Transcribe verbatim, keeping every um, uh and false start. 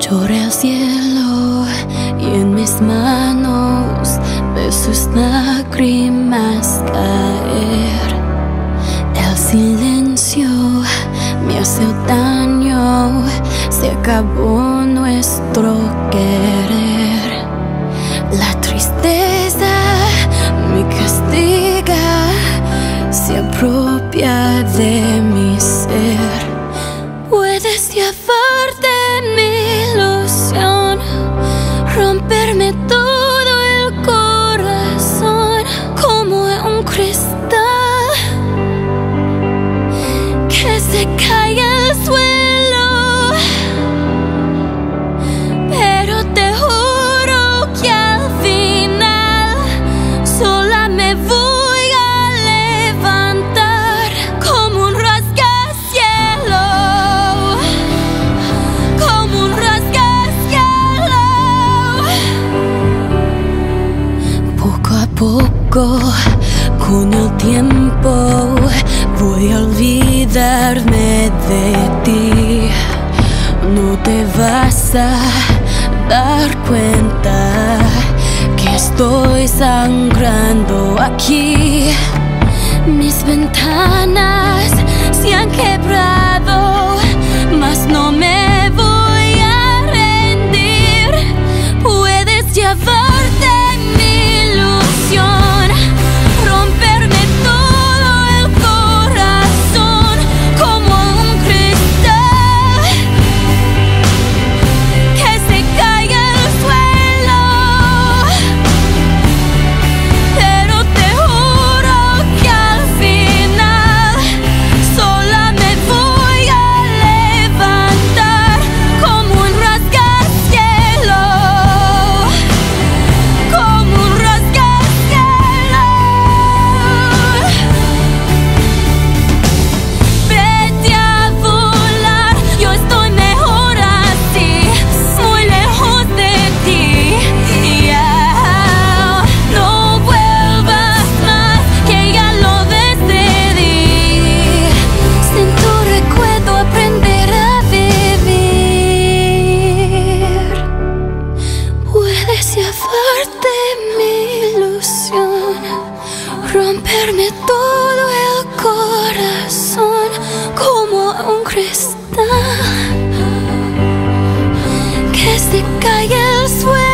Lloré al cielo y en mis manos veo sus lágrimas caer. El silencio me hace daño, se acabó nuestro querer. La tristeza me castiga, se apropia de mi ser. Puedes llevarte mi ilusión, romperme todo el corazón como un cristal que se cae al suelo. Pero te juro que al final sola me voy a levantar como un rascacielos, como un rascacielos. Poco a poco, con el tiempo, voy a olvidarme de ti. No te vas a dar cuenta que estoy sangrando aquí. Mis ventanas se han quebrado, mas no me voy a rendir. Puedes llevarte mi ilusión, romperme todo el corazón como un cristal que se cae al suelo. Pero te juro que al final sola me voy a levantar como un rascacielos, como un rascacielos. Vete a volar, yo estoy mejor así, muy lejos de ti. Yeah. No vuelvas más, que ya lo decidí. Sin tu recuerdo aprender a vivir. Puedes llevarte mi ilusión, romperme todo el corazón como un cristal que se cae al suelo.